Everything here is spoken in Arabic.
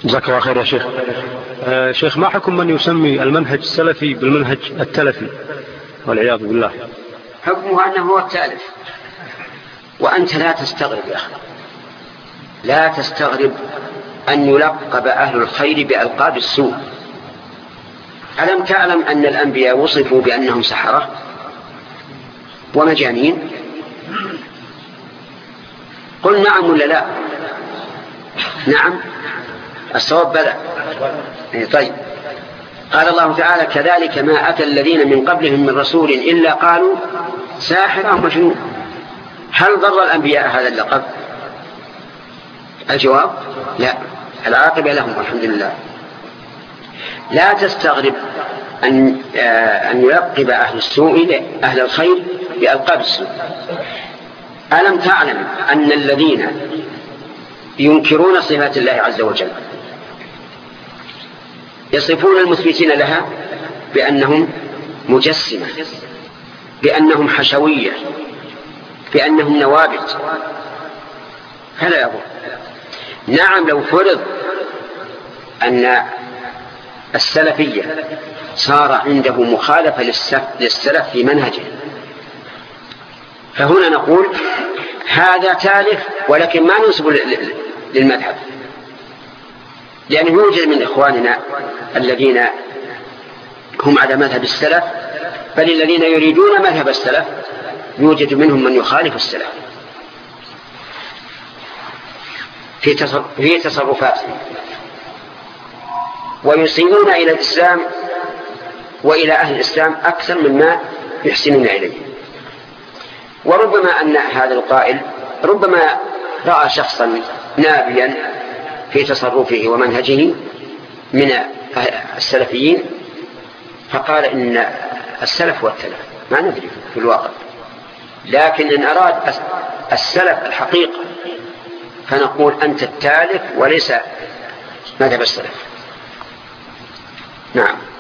جزاك الله خير يا شيخ. شيخ، ما حكم من يسمي المنهج السلفي بالمنهج التلفي والعياذ بالله؟ حكمه أنه هو التالف. وأنت لا تستغرب يا أخي، لا تستغرب أن يلقب أهل الخير بألقاب السوء. ألم تعلم أن الأنبياء وصفوا بأنهم سحرة ومجانين؟ قل نعم ولا لا؟ نعم، الصواب بلى. طيب، قال الله تعالى: كذلك ما أتى الذين من قبلهم من رسول إلا قالوا ساحر أو مجنون. هل ضر الأنبياء هذا اللقب؟ الجواب لا، العاقبة لهم والحمد لله. لا تستغرب أن يلقب أهل السوء أهل الخير بألقاب السوء. ألم تعلم أن الذين ينكرون صفات الله عز وجل يصفون المثبتين لها بأنهم مجسمة، بأنهم حشوية، بأنهم نوابت؟ فلا يضر. نعم، لو فرض أن السلفية صار عنده مخالفة للسلف في منهجه، فهنا نقول هذا تالف، ولكن ما ننسب للمذهب، لأنه يوجد من إخواننا الذين هم على مذهب السلف، بل الذين يريدون مذهب السلف يوجد منهم من يخالف السلف في تصرفاتهم، ويسيئون إلى الإسلام وإلى أهل الإسلام أكثر مما يحسنون إليه. وربما أن هذا القائل ربما رأى شخصا نابيا في تصرفه ومنهجه من السلفيين فقال إن السلف والتلف، ما ندري في الواقع، لكن إن أراد السلف الحقيقة فنقول أنت التالف وليس مذهب السلف. نعم.